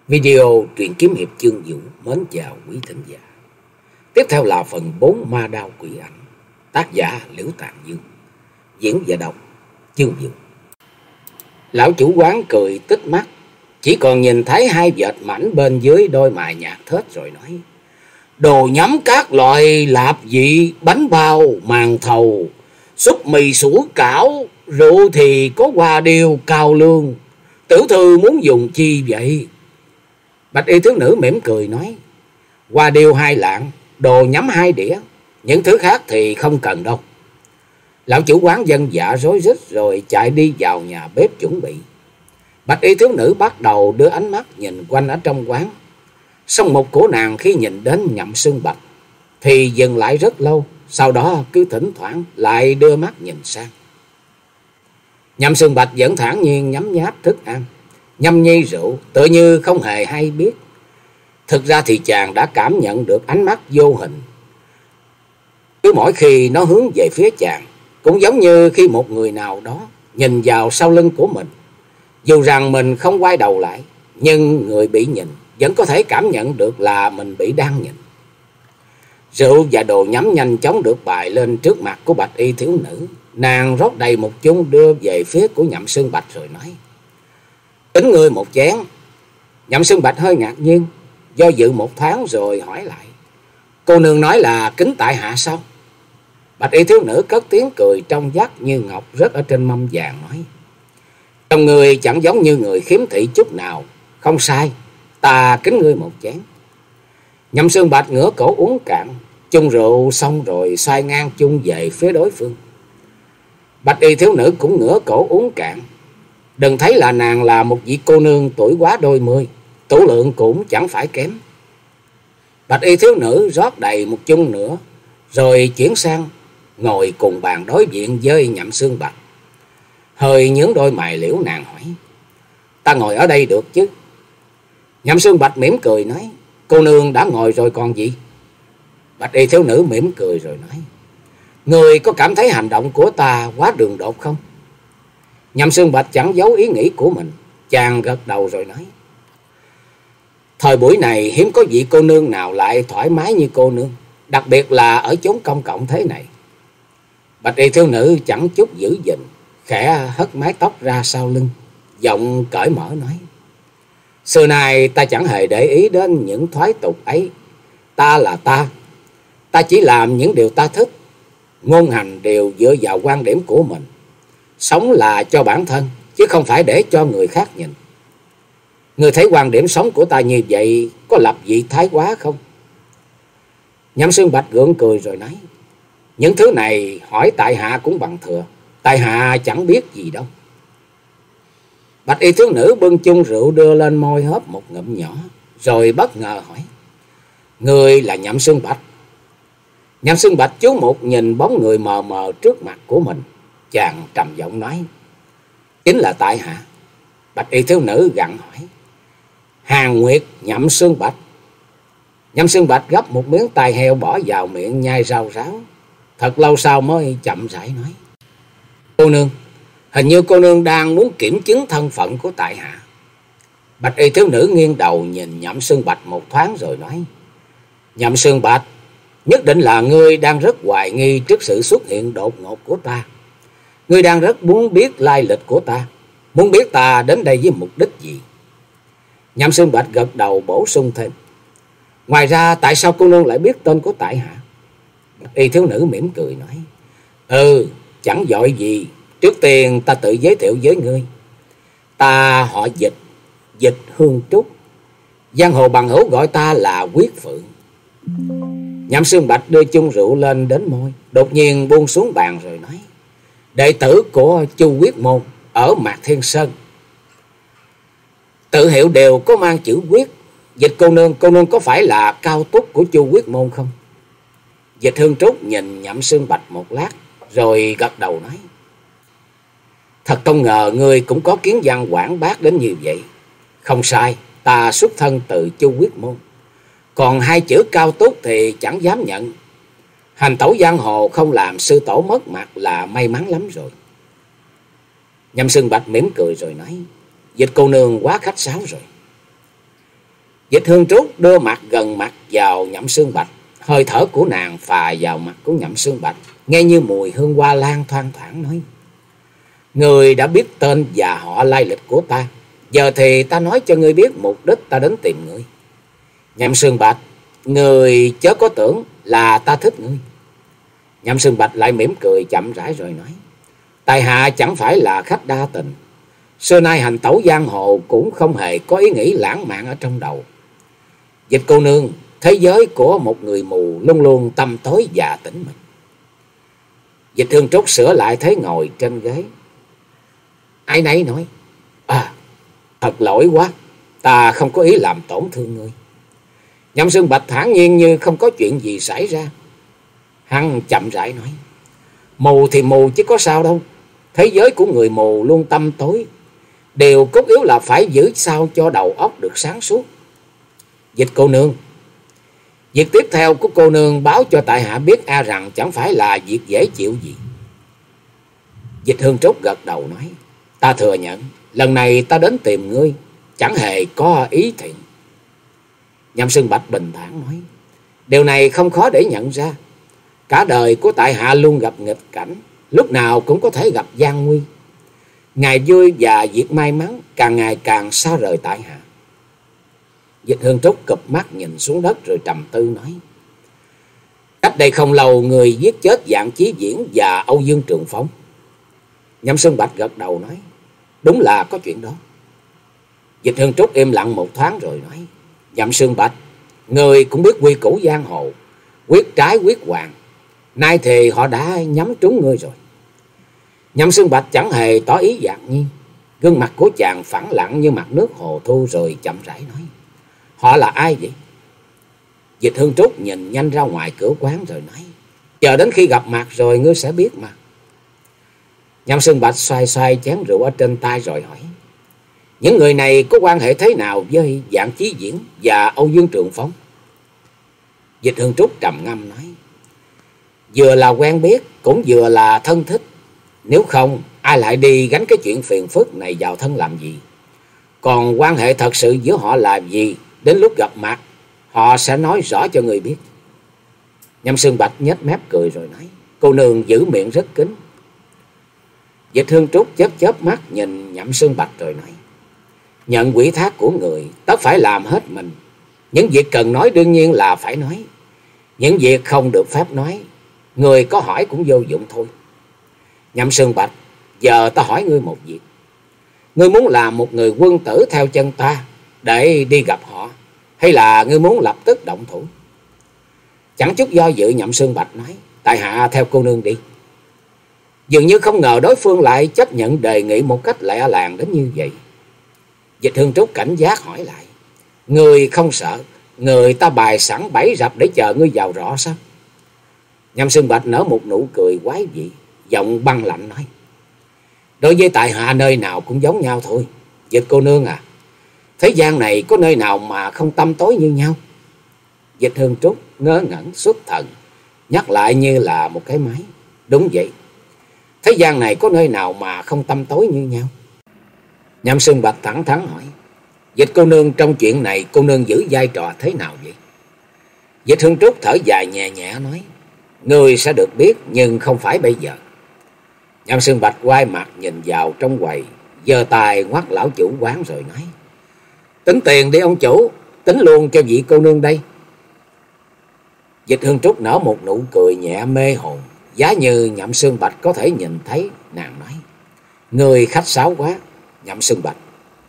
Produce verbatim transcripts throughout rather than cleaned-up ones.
Video truyện kiếm hiệp chương Vũ mến chào quý thính giả. Tiếp theo là phần bốn Ma Đao Quỷ Ảnh, tác giả Liễu Tàn Dương, diễn và đọc chương Vũ. Lão chủ quán cười tích mắt, chỉ còn nhìn thấy hai vệt mảnh bên dưới đôi mày nhạt thết rồi nói: đồ nhắm các loại lạp vị, bánh bao, màn thầu, súp mì sủi cảo, rượu thì có hoa điều, cao lương. Tiểu thư muốn dùng chi vậy? Bạch y thiếu nữ mỉm cười nói: hoa điêu hai lạng, đồ nhắm hai đĩa, những thứ khác thì không cần đâu. Lão chủ quán dân dạ rối rít rồi chạy đi vào nhà bếp chuẩn bị. Bạch y thiếu nữ bắt đầu đưa ánh mắt nhìn quanh ở trong quán. Song mục của nàng khi nhìn đến Nhậm Xương Bạch thì dừng lại rất lâu, sau đó cứ thỉnh thoảng lại đưa mắt nhìn sang. Nhậm Xương Bạch vẫn thản nhiên nhấm nháp thức ăn, nhâm nhi rượu, tựa như không hề hay biết. Thực ra thì chàng đã cảm nhận được ánh mắt vô hình cứ mỗi khi nó hướng về phía chàng, cũng giống như khi một người nào đó nhìn vào sau lưng của mình. Dù rằng mình không quay đầu lại, nhưng người bị nhìn vẫn có thể cảm nhận được là mình bị đang nhìn. Rượu và đồ nhắm nhanh chóng được bày lên trước mặt của bạch y thiếu nữ. Nàng rót đầy một chung đưa về phía của Nhậm Xương Bạch rồi nói: tính ngươi một chén. Nhậm Xương Bạch hơi ngạc nhiên, do dự một thoáng rồi hỏi lại: cô nương nói là kính tại hạ sao? Bạch y thiếu nữ cất tiếng cười trong vắt như ngọc rớt ở trên mâm vàng nói: trong người chẳng giống như người khiếm thị chút nào. Không sai, ta kính ngươi một chén. Nhậm Xương Bạch ngửa cổ uống cạn chung rượu xong rồi xoay ngang chung về phía đối phương. Bạch y thiếu nữ cũng ngửa cổ uống cạn. Đừng thấy là nàng là một vị cô nương tuổi quá đôi mươi, tủ lượng cũng chẳng phải kém. Bạch y thiếu nữ rót đầy một chung nữa rồi chuyển sang ngồi cùng bàn đối diện với Nhậm Xương Bạch. Hơi nhướng đôi mày liễu, nàng hỏi: ta ngồi ở đây được chứ? Nhậm Xương Bạch mỉm cười nói: cô nương đã ngồi rồi còn gì? Bạch y thiếu nữ mỉm cười rồi nói: người có cảm thấy hành động của ta quá đường đột không? Nhậm Xương Bạch chẳng giấu ý nghĩ của mình, chàng gật đầu rồi nói: thời buổi này hiếm có vị cô nương nào lại thoải mái như cô nương, đặc biệt là ở chốn công cộng thế này. Bạch y thiếu nữ chẳng chút giữ gìn, khẽ hất mái tóc ra sau lưng, giọng cởi mở nói: xưa nay ta chẳng hề để ý đến những thoái tục ấy. Ta là ta, ta chỉ làm những điều ta thích, ngôn hành đều dựa vào quan điểm của mình. Sống là cho bản thân, chứ không phải để cho người khác nhìn. Người thấy quan điểm sống của ta như vậy có lập vị thái quá không? Nhậm Xương Bạch gượng cười rồi nói: những thứ này hỏi tại hạ cũng bằng thừa, tại hạ chẳng biết gì đâu. Bạch y thiếu nữ bưng chung rượu đưa lên môi hớp một ngụm nhỏ, rồi bất ngờ hỏi: người là Nhậm Xương Bạch? Nhậm Xương Bạch chú một nhìn bóng người mờ mờ trước mặt của mình, chàng trầm giọng nói: chính là tại hạ. Bạch y thiếu nữ gặng hỏi: Hàn Nguyệt Nhậm Xương Bạch? Nhậm Xương Bạch gấp một miếng tai heo bỏ vào miệng nhai rau ráo, thật lâu sau mới chậm rãi nói: cô nương, hình như cô nương đang muốn kiểm chứng thân phận của tại hạ. Bạch y thiếu nữ nghiêng đầu nhìn Nhậm Xương Bạch một thoáng rồi nói: Nhậm Xương Bạch, nhất định là ngươi đang rất hoài nghi trước sự xuất hiện đột ngột của ta. Ngươi đang rất muốn biết lai lịch của ta, muốn biết ta đến đây với mục đích gì. Nhậm Xương Bạch gật đầu bổ sung thêm: ngoài ra tại sao cô nương lại biết tên của tại hạ? Bạch y thiếu nữ mỉm cười nói: ừ, chẳng vội gì. Trước tiên ta tự giới thiệu với ngươi. Ta họ Dịch, Dịch Hương Trúc, giang hồ bằng hữu gọi ta là Quyết Phượng. Nhậm Xương Bạch đưa chung rượu lên đến môi, đột nhiên buông xuống bàn rồi nói: đệ tử của Chu Quyết Môn ở Mạc Thiên Sơn. Tự hiệu đều có mang chữ Quyết. Dịch cô nương, cô nương có phải là cao túc của Chu Quyết Môn không? Dịch Hương Trúc nhìn Nhậm Xương Bạch một lát rồi gật đầu nói: thật không ngờ ngươi cũng có kiến văn quảng bác đến như vậy. Không sai, ta xuất thân từ Chu Quyết Môn. Còn hai chữ cao túc thì chẳng dám nhận. Hành tẩu giang hồ không làm sư tổ mất mặt là may mắn lắm rồi. Nhậm Xương Bạch mỉm cười rồi nói: Dịch cô nương quá khách sáo rồi. Dịch Hương Trúc đưa mặt gần mặt vào Nhậm Sương Bạch, hơi thở của nàng phà vào mặt của Nhậm Sương Bạch, nghe như mùi hương hoa lan thoang thoảng nói: Người đã biết tên và họ lai lịch của ta, giờ thì ta nói cho ngươi biết mục đích ta đến tìm ngươi. Nhậm Sương Bạch, người chớ có tưởng là ta thích ngươi. Nhậm Sương Bạch lại mỉm cười chậm rãi rồi nói: Tại hạ chẳng phải là khách đa tình, xưa nay hành tẩu giang hồ cũng không hề có ý nghĩ lãng mạn ở trong đầu. Dịch cô nương, thế giới của một người mù luôn luôn tăm tối và tĩnh mịch. Dịch Hương Trúc sửa lại thế ngồi trên ghế, ai nấy nói: À, thật lỗi quá, ta không có ý làm tổn thương ngươi. Nhậm Sương Bạch thản nhiên như không có chuyện gì xảy ra. Hắn chậm rãi nói: Mù thì mù chứ có sao đâu. Thế giới của người mù luôn tăm tối. Điều cốt yếu là phải giữ sao cho đầu óc được sáng suốt. Dịch cô nương, việc tiếp theo của cô nương báo cho tại hạ biết e rằng chẳng phải là việc dễ chịu gì. Dịch Hương Trúc gật đầu nói: Ta thừa nhận, lần này ta đến tìm ngươi chẳng hề có ý thiện. Nhậm Sương Bạch bình thản nói: Điều này không khó để nhận ra. Cả đời của tại hạ luôn gặp nghịch cảnh, lúc nào cũng có thể gặp gian nguy. Ngày vui và việc may mắn càng ngày càng xa rời tại hạ. Dịch Hương Trúc cụp mắt nhìn xuống đất rồi trầm tư nói: Cách đây không lâu người giết chết Dạng Chí Diễn và Âu Dương Trường Phong. Nhậm Sương Bạch gật đầu nói: Đúng là có chuyện đó. Dịch Hương Trúc im lặng một thoáng rồi nói: Nhậm Sương Bạch, người cũng biết quy củ giang hồ, quyết trái quyết hoàng. Nay thì họ đã nhắm trúng ngươi rồi. Nhậm Sương Bạch chẳng hề tỏ ý ngạc nhiên. Gương mặt của chàng phẳng lặng như mặt nước hồ thu rồi chậm rãi nói: Họ là ai vậy? Dịch Hương Trúc nhìn nhanh ra ngoài cửa quán rồi nói: Chờ đến khi gặp mặt rồi ngươi sẽ biết mà. Nhậm Sương Bạch xoay xoay chén rượu ở trên tay rồi hỏi: Những người này có quan hệ thế nào với Dạng Chí Diễn và Âu Dương Trường Phong? Dịch Hương Trúc trầm ngâm nói: Vừa là quen biết cũng vừa là thân thích. Nếu không ai lại đi gánh cái chuyện phiền phức này vào thân làm gì. Còn quan hệ thật sự giữa họ là gì, đến lúc gặp mặt họ sẽ nói rõ cho người biết. Nhậm Sương Bạch nhếch mép cười rồi nói: Cô nương giữ miệng rất kín. Dịch Hương Trúc chớp chớp mắt nhìn Nhậm Sương Bạch rồi nói: Nhận quỹ thác của người tất phải làm hết mình. Những việc cần nói đương nhiên là phải nói. Những việc không được phép nói, người có hỏi cũng vô dụng thôi. Nhậm Sương Bạch, giờ ta hỏi ngươi một việc. Ngươi muốn làm một người quân tử theo chân ta để đi gặp họ, hay là ngươi muốn lập tức động thủ? Chẳng chút do dự, Nhậm Sương Bạch nói: Tại hạ theo cô nương đi. Dường như không ngờ đối phương lại chấp nhận đề nghị một cách lẹ làng đến như vậy. Dịch Hương Trúc cảnh giác hỏi lại: Ngươi không sợ người ta bài sẵn bẫy rập để chờ ngươi vào rõ sao? Nhậm Sương Bạch nở một nụ cười quái dị, giọng băng lạnh nói: Đối với tại hạ nơi nào cũng giống nhau thôi. Dịch cô nương à, thế gian này có nơi nào mà không tăm tối như nhau? Dịch Hương Trúc ngớ ngẩn xuất thần, nhắc lại như là một cái máy: Đúng vậy, thế gian này có nơi nào mà không tăm tối như nhau? Nhậm Sương Bạch thẳng thắn hỏi: Dịch cô nương, trong chuyện này cô nương giữ vai trò thế nào vậy? Dịch Hương Trúc thở dài nhẹ nhẹ nói: Ngươi sẽ được biết, nhưng không phải bây giờ. Nhậm Sương Bạch quay mặt nhìn vào trong quầy, giơ tay ngoắt lão chủ quán rồi nói: Tính tiền đi ông chủ, tính luôn cho vị cô nương đây. Dịch Hương Trúc nở một nụ cười nhẹ mê hồn, giá như Nhậm Sương Bạch có thể nhìn thấy. Nàng nói: Người khách sáo quá, Nhậm Sương Bạch.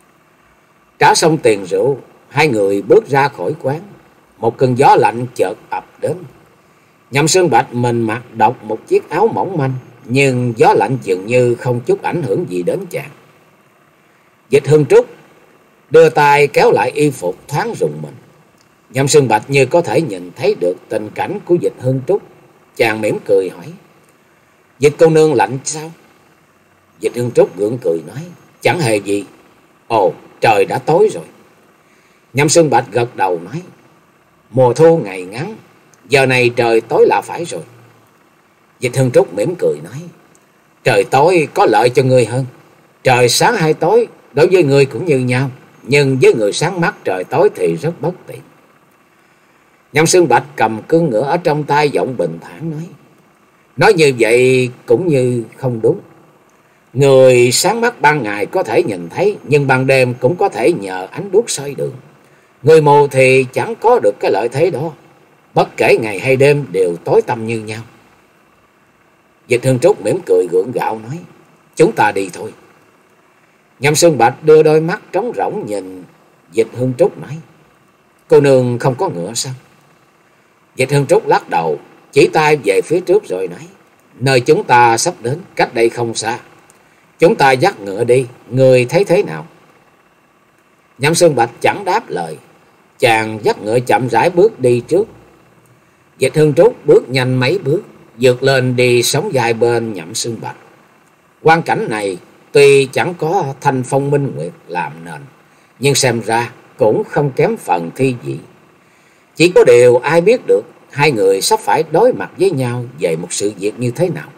Trả xong tiền rượu, hai người bước ra khỏi quán. Một cơn gió lạnh chợt ập đến. Nhậm Sương Bạch mình mặc độc một chiếc áo mỏng manh, nhưng gió lạnh dường như không chút ảnh hưởng gì đến chàng. Dịch Hương Trúc đưa tay kéo lại y phục thoáng rùng mình. Nhậm Sương Bạch như có thể nhìn thấy được tình cảnh của Dịch Hương Trúc. Chàng mỉm cười hỏi: Dịch cô nương lạnh sao? Dịch Hương Trúc gượng cười nói: Chẳng hề gì. Ồ, trời đã tối rồi. Nhậm Sương Bạch gật đầu nói: Mùa thu ngày ngắn, giờ này trời tối là phải rồi. Dịch Hương Trúc mỉm cười nói: Trời tối có lợi cho ngươi hơn. Trời sáng hay tối đối với ngươi cũng như nhau, nhưng với người sáng mắt trời tối thì rất bất tiện. Nhậm Xương Bạch cầm cương ngựa ở trong tay, giọng bình thản nói: Nói như vậy cũng như không đúng. Người sáng mắt ban ngày có thể nhìn thấy, nhưng ban đêm cũng có thể nhờ ánh đuốc soi đường. Người mù thì chẳng có được cái lợi thế đó. Bất kể ngày hay đêm đều tối tăm như nhau. Dịch Hương Trúc mỉm cười gượng gạo nói: Chúng ta đi thôi. Nhậm Xương Bạch đưa đôi mắt trống rỗng nhìn Dịch Hương Trúc nói: Cô nương không có ngựa sao? Dịch Hương Trúc lắc đầu, chỉ tay về phía trước rồi nói: Nơi chúng ta sắp đến cách đây không xa. Chúng ta dắt ngựa đi, người thấy thế nào? Nhậm Xương Bạch chẳng đáp lời. Chàng dắt ngựa chậm rãi bước đi trước. Dịch Hương Trúc bước nhanh mấy bước, vượt lên đi sống dài bên Nhậm Xương Bạch. Quan cảnh này tuy chẳng có thanh phong minh nguyệt làm nền, nhưng xem ra cũng không kém phần thi vị. Chỉ có điều ai biết được hai người sắp phải đối mặt với nhau về một sự việc như thế nào.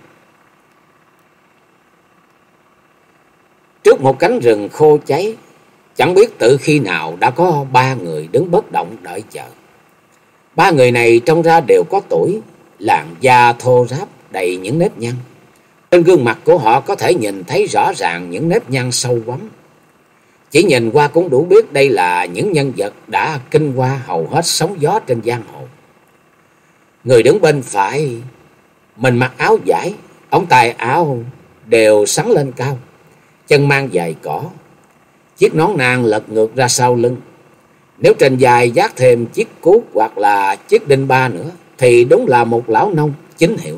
Trước một cánh rừng khô cháy, chẳng biết từ khi nào đã có ba người đứng bất động đợi chờ. Ba người này trông ra đều có tuổi, làn da thô ráp đầy những nếp nhăn. Trên gương mặt của họ có thể nhìn thấy rõ ràng những nếp nhăn sâu quắm. Chỉ nhìn qua cũng đủ biết đây là những nhân vật đã kinh qua hầu hết sóng gió trên giang hồ. Người đứng bên phải, mình mặc áo vải, ống tay áo đều xắn lên cao, chân mang giày cỏ, chiếc nón nang lật ngược ra sau lưng. Nếu trên vai vác thêm chiếc cuốc hoặc là chiếc đinh ba nữa thì đúng là một lão nông chính hiệu.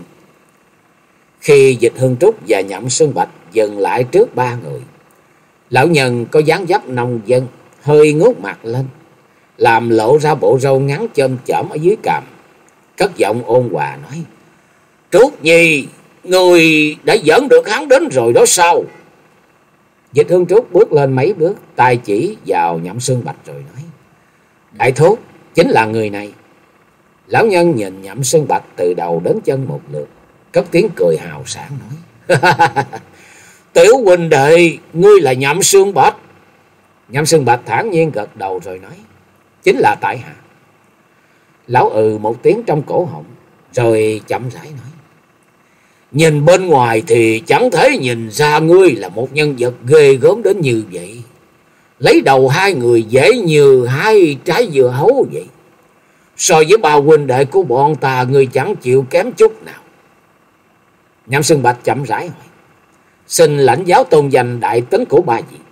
Khi Dịch Hương Trúc và Nhậm Xương Bạch dừng lại trước ba người, lão nhân có dáng dấp nông dân, hơi ngước mặt lên, làm lộ ra bộ râu ngắn chôm chởm ở dưới cằm, cất giọng ôn hòa nói: Trúc Nhi, người đã dẫn được hắn đến rồi đó sao? Dịch Hương Trúc bước lên mấy bước, tay chỉ vào Nhậm Xương Bạch rồi nói: Đại thúc, chính là người này. Lão nhân nhìn Nhậm Xương Bạch từ đầu đến chân một lượt, cất tiếng cười hào sảng nói: Tiểu huynh đệ, ngươi là Nhậm Xương Bạch. Nhậm Xương Bạch thản nhiên gật đầu rồi nói: Chính là tại hạ. Lão ừ một tiếng trong cổ họng, rồi chậm rãi nói: Nhìn bên ngoài thì chẳng thể nhìn ra ngươi là một nhân vật ghê gớm đến như vậy. Lấy đầu hai người dễ như hai trái dưa hấu vậy. So với ba huynh đệ của bọn ta, ngươi chẳng chịu kém chút nào. Nhậm Xương Bạch chậm rãi hỏi: Xin lãnh giáo tôn danh đại tính của ba vị.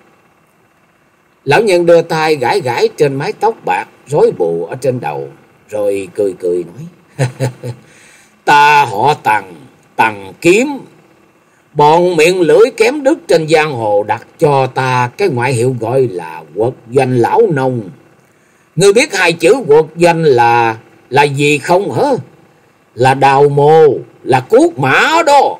Lão nhân đưa tay gãi gãi trên mái tóc bạc rối bù ở trên đầu, rồi cười cười nói: Ta họ Tằng, Tằng Kiếm. Bọn miệng lưỡi kém đức trên giang hồ đặt cho ta cái ngoại hiệu gọi là Quật Doanh Lão Nông. Ngươi biết hai chữ quật doanh là là gì không hả? Là đào mồ, là cuốc mã đó.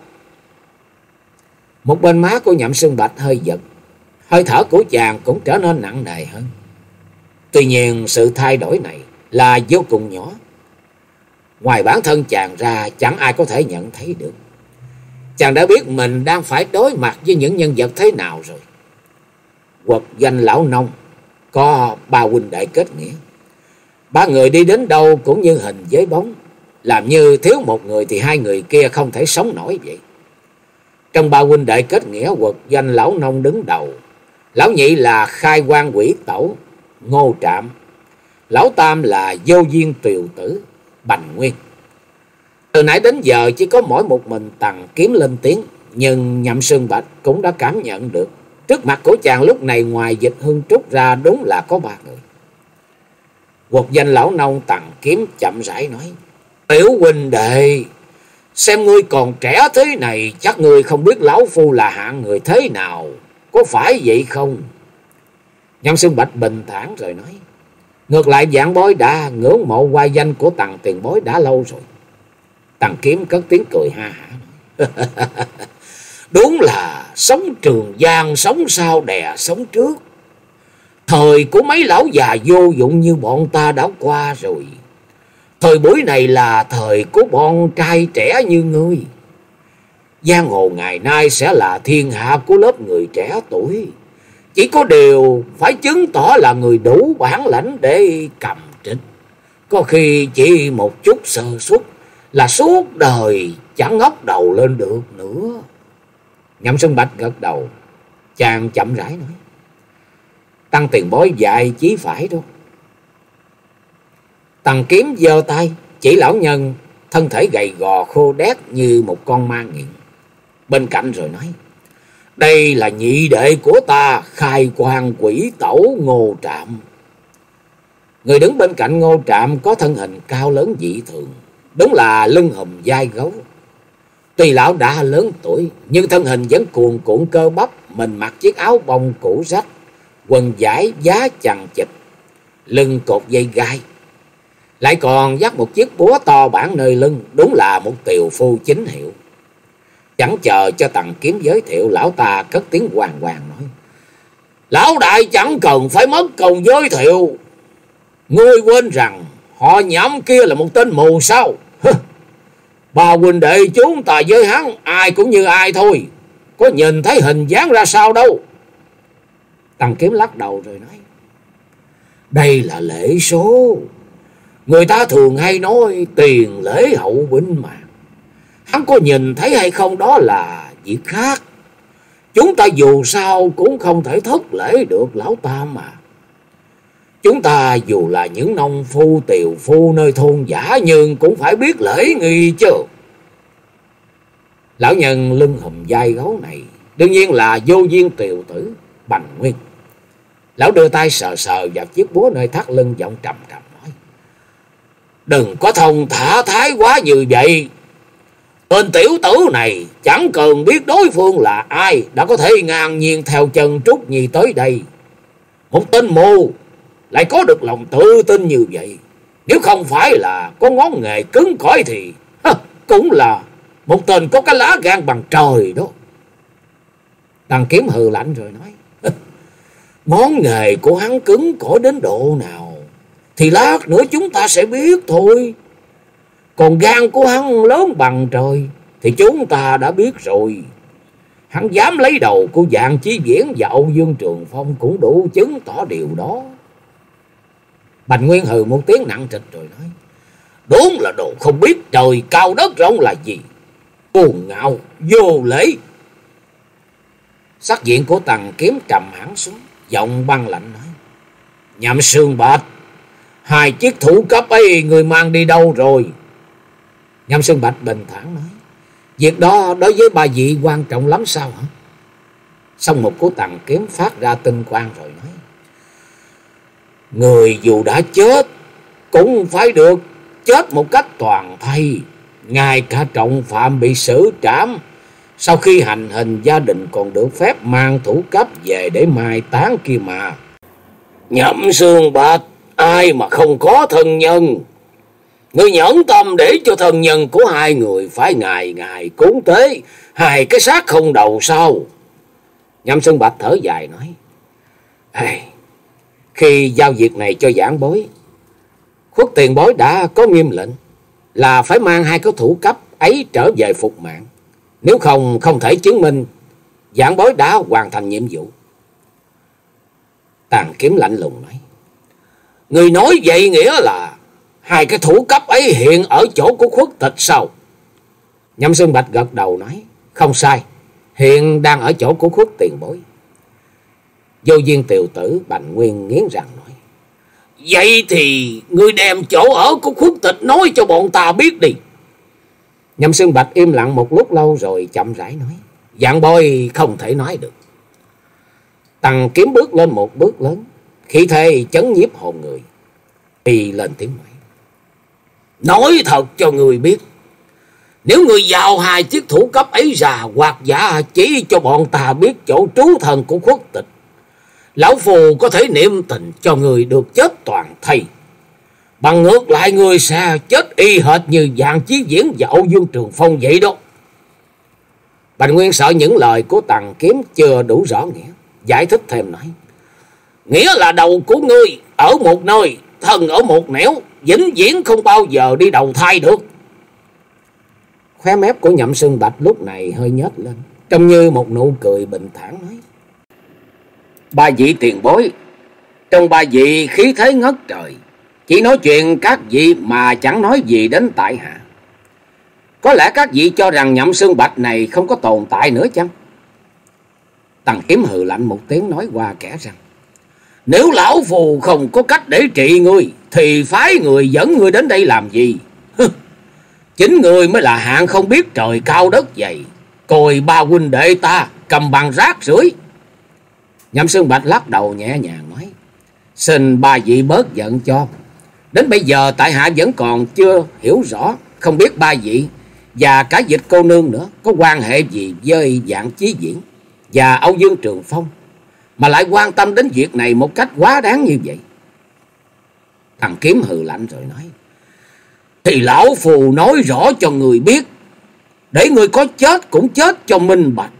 Một bên má của Nhậm Xương Bạch hơi giật, hơi thở của chàng cũng trở nên nặng nề hơn. Tuy nhiên sự thay đổi này là vô cùng nhỏ. Ngoài bản thân chàng ra chẳng ai có thể nhận thấy được. Chàng đã biết mình đang phải đối mặt với những nhân vật thế nào rồi. Quật Doanh Lão Nông có ba huynh đệ kết nghĩa. Ba người đi đến đâu cũng như hình với bóng, làm như thiếu một người thì hai người kia không thể sống nổi vậy. Trong ba huynh đệ kết nghĩa, Quật Doanh Lão Nông đứng đầu. Lão nhị là Khai Quang Quỷ Tẩu Ngô Trạm. Lão tam là Vô Duyên Tiều Tử Bành Nguyên. Từ nãy đến giờ chỉ có mỗi một mình Tằng Kiếm lên tiếng, nhưng Nhậm Xương Bạch cũng đã cảm nhận được trước mặt của chàng lúc này ngoài Dịch Hương Trúc ra đúng là có ba người. Quật Doanh Lão Nông Tằng Kiếm chậm rãi nói: Tiểu huynh đệ, xem ngươi còn trẻ thế này, chắc ngươi không biết lão phu là hạng người thế nào, có phải vậy không? Nhậm Xương Bạch bình thản rồi nói: Ngược lại vạn bối đã ngưỡng mộ oai danh của Tằng tiền bối đã lâu rồi. Tằng Kiếm cất tiếng cười ha hả: Đúng là sống trường giang sống sau đè sống trước. Thời của mấy lão già vô dụng như bọn ta đã qua rồi. Thời buổi này là thời của bọn trai trẻ như ngươi. Giang hồ ngày nay sẽ là thiên hạ của lớp người trẻ tuổi. Chỉ có điều phải chứng tỏ là người đủ bản lãnh để cầm trịch. Có khi chỉ một chút sơ suất là suốt đời chẳng ngóc đầu lên được nữa. Nhậm Xuân Bạch gật đầu, chàng chậm rãi nói: Tăng tiền bối dạy chí phải đó. Tằng Kiếm giơ tay chỉ lão nhân thân thể gầy gò khô đét như một con ma nghiện bên cạnh rồi nói: Đây là nhị đệ của ta, Khai Quang Quỷ Tẩu Ngô Trạm. Người đứng bên cạnh Ngô Trạm có thân hình cao lớn dị thường, đúng là lưng hùm vai gấu. Tuy lão đã lớn tuổi nhưng thân hình vẫn cuồn cuộn cơ bắp. Mình mặc chiếc áo bông cũ rách, quần vải giá chằng chịt, lưng cột dây gai, lại còn dắt một chiếc búa to bản nơi lưng, đúng là một tiều phu chính hiệu. Chẳng chờ cho Tằng Kiếm giới thiệu, lão ta cất tiếng hoàng hoàng nói: Lão đại chẳng cần phải mất công giới thiệu. Ngươi quên rằng họ Nhậm kia là một tên mù sao? Bà huynh đệ chúng ta với hắn ai cũng như ai thôi, có nhìn thấy hình dáng ra sao đâu. Tằng Kiếm lắc đầu rồi nói: Đây là lễ số. Người ta thường hay nói tiền lễ hậu binh mà. Hắn có nhìn thấy hay không đó là việc khác. Chúng ta dù sao cũng không thể thất lễ được lão tam mà. Chúng ta dù là những nông phu tiều phu nơi thôn giả nhưng cũng phải biết lễ nghi chứ. Lão nhân lưng hùm vai gấu này đương nhiên là Vô Duyên Tiều Tử Bành Nguyên. Lão đưa tay sờ sờ vào chiếc búa nơi thắt lưng, giọng trầm trầm nói: Đừng có thông thả thái quá như vậy. Tên tiểu tử này chẳng cần biết đối phương là ai đã có thể ngang nhiên theo chân Trúc Nhi tới đây. Một tên mù lại có được lòng tự tin như vậy, nếu không phải là có ngón nghề cứng cỏi thì ha, cũng là một tên có cái lá gan bằng trời đó. Tằng Kiếm hừ lạnh rồi nói: Ngón nghề của hắn cứng cỏi đến độ nào thì lát nữa chúng ta sẽ biết thôi. Còn gan của hắn lớn bằng trời thì chúng ta đã biết rồi. Hắn dám lấy đầu của Dạng Chí Viễn và Âu Dương Trường Phong cũng đủ chứng tỏ điều đó. Bành Nguyên hừ một tiếng nặng trịch rồi nói: Đúng là đồ không biết trời cao đất rộng là gì, cuồng ngạo vô lễ. Sắc diện của Tằng Kiếm trầm hẳn xuống, giọng băng lạnh nói: Nhậm Sương Bạch, hai chiếc thủ cấp ấy người mang đi đâu rồi? Nhậm Sương Bạch bình thản nói: Việc đó đối với ba vị quan trọng lắm sao hả? Xong một của Tằng Kiếm phát ra tinh quang rồi nói: Người dù đã chết cũng phải được chết một cách toàn thây. Ngay cả trọng phạm bị xử trảm, sau khi hành hình gia đình còn được phép mang thủ cấp về để mai táng kia mà. Nhậm Sương Bạch, ai mà không có thân nhân? Người nhẫn tâm để cho thân nhân của hai người phải ngày ngày cúng tế hai cái xác không đầu sao? Nhậm Sương Bạch thở dài nói: Ê, khi giao việc này cho giảng bối, Khuất tiền bối đã có nghiêm lệnh là phải mang hai cái thủ cấp ấy trở về phục mạng. Nếu không không thể chứng minh giảng bối đã hoàn thành nhiệm vụ. Tằng Kiếm lạnh lùng nói: Người nói vậy nghĩa là hai cái thủ cấp ấy hiện ở chỗ của Khuất Tịch sao? Nhậm Sương Bạch gật đầu nói: Không sai, hiện đang ở chỗ của Khuất tiền bối. Vô Duyên Tiều Tử Bành Nguyên nghiến răng nói: Vậy thì ngươi đem chỗ ở của Khuất Tịch nói cho bọn ta biết đi. Nhậm Sương Bạch im lặng một lúc lâu rồi chậm rãi nói: Dạng bối không thể nói được. Tằng Kiếm bước lên một bước lớn, khí thế chấn nhiếp hồn người, y lên tiếng nói: Nói thật cho người biết, nếu người giao hai chiếc thủ cấp ấy ra hoặc giả chỉ cho bọn ta biết chỗ trú thần của Khuất Tịch, lão phù có thể niệm tình cho người được chết toàn thây. Bằng ngược lại người sẽ chết y hệt như Dạng Chí Viễn và Âu Dương Trường Phong vậy đó. Bành Nguyên sợ những lời của Tằng Kiếm chưa đủ rõ nghĩa, giải thích thêm nói: Nghĩa là đầu của ngươi ở một nơi, thân ở một nẻo, vĩnh viễn không bao giờ đi đầu thai được. Khóe mép của Nhậm Sương Bạch lúc này hơi nhếch lên, trông như một nụ cười bình thản nói: Ba vị tiền bối, trong ba vị khí thế ngất trời, chỉ nói chuyện các vị mà chẳng nói gì đến tại hạ. Có lẽ các vị cho rằng Nhậm Xương Bạch này không có tồn tại nữa chăng? Tằng Kiếm hừ lạnh một tiếng nói qua kẻ rằng: Nếu lão phù không có cách để trị ngươi thì phái người dẫn ngươi đến đây làm gì? Chính ngươi mới là hạng không biết trời cao đất dày, coi ba huynh đệ ta cầm bằng rác rưởi. Nhậm Xương Bạch lắc đầu nhẹ nhàng nói: Xin ba vị bớt giận cho. Đến bây giờ tại hạ vẫn còn chưa hiểu rõ, không biết ba vị và cả Dịch cô nương nữa có quan hệ gì với Vạn Chí Viễn và Âu Dương Trường Phong mà lại quan tâm đến việc này một cách quá đáng như vậy. Thằng Kiếm hừ lạnh rồi nói: Thì lão phù nói rõ cho người biết, để người có chết cũng chết cho minh bạch.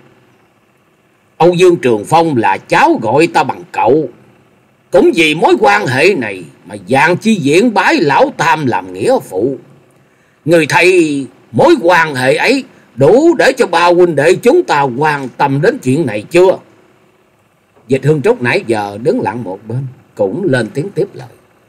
Âu Dương Trường Phong là cháu gọi ta bằng cậu, cũng vì mối quan hệ này mà Vạn Chí Viễn bái lão tam làm nghĩa phụ. Người thấy mối quan hệ ấy đủ để cho ba huynh đệ chúng ta quan tâm đến chuyện này chưa? Dịch Hương Trúc nãy giờ đứng lặng một bên cũng lên tiếng tiếp lời: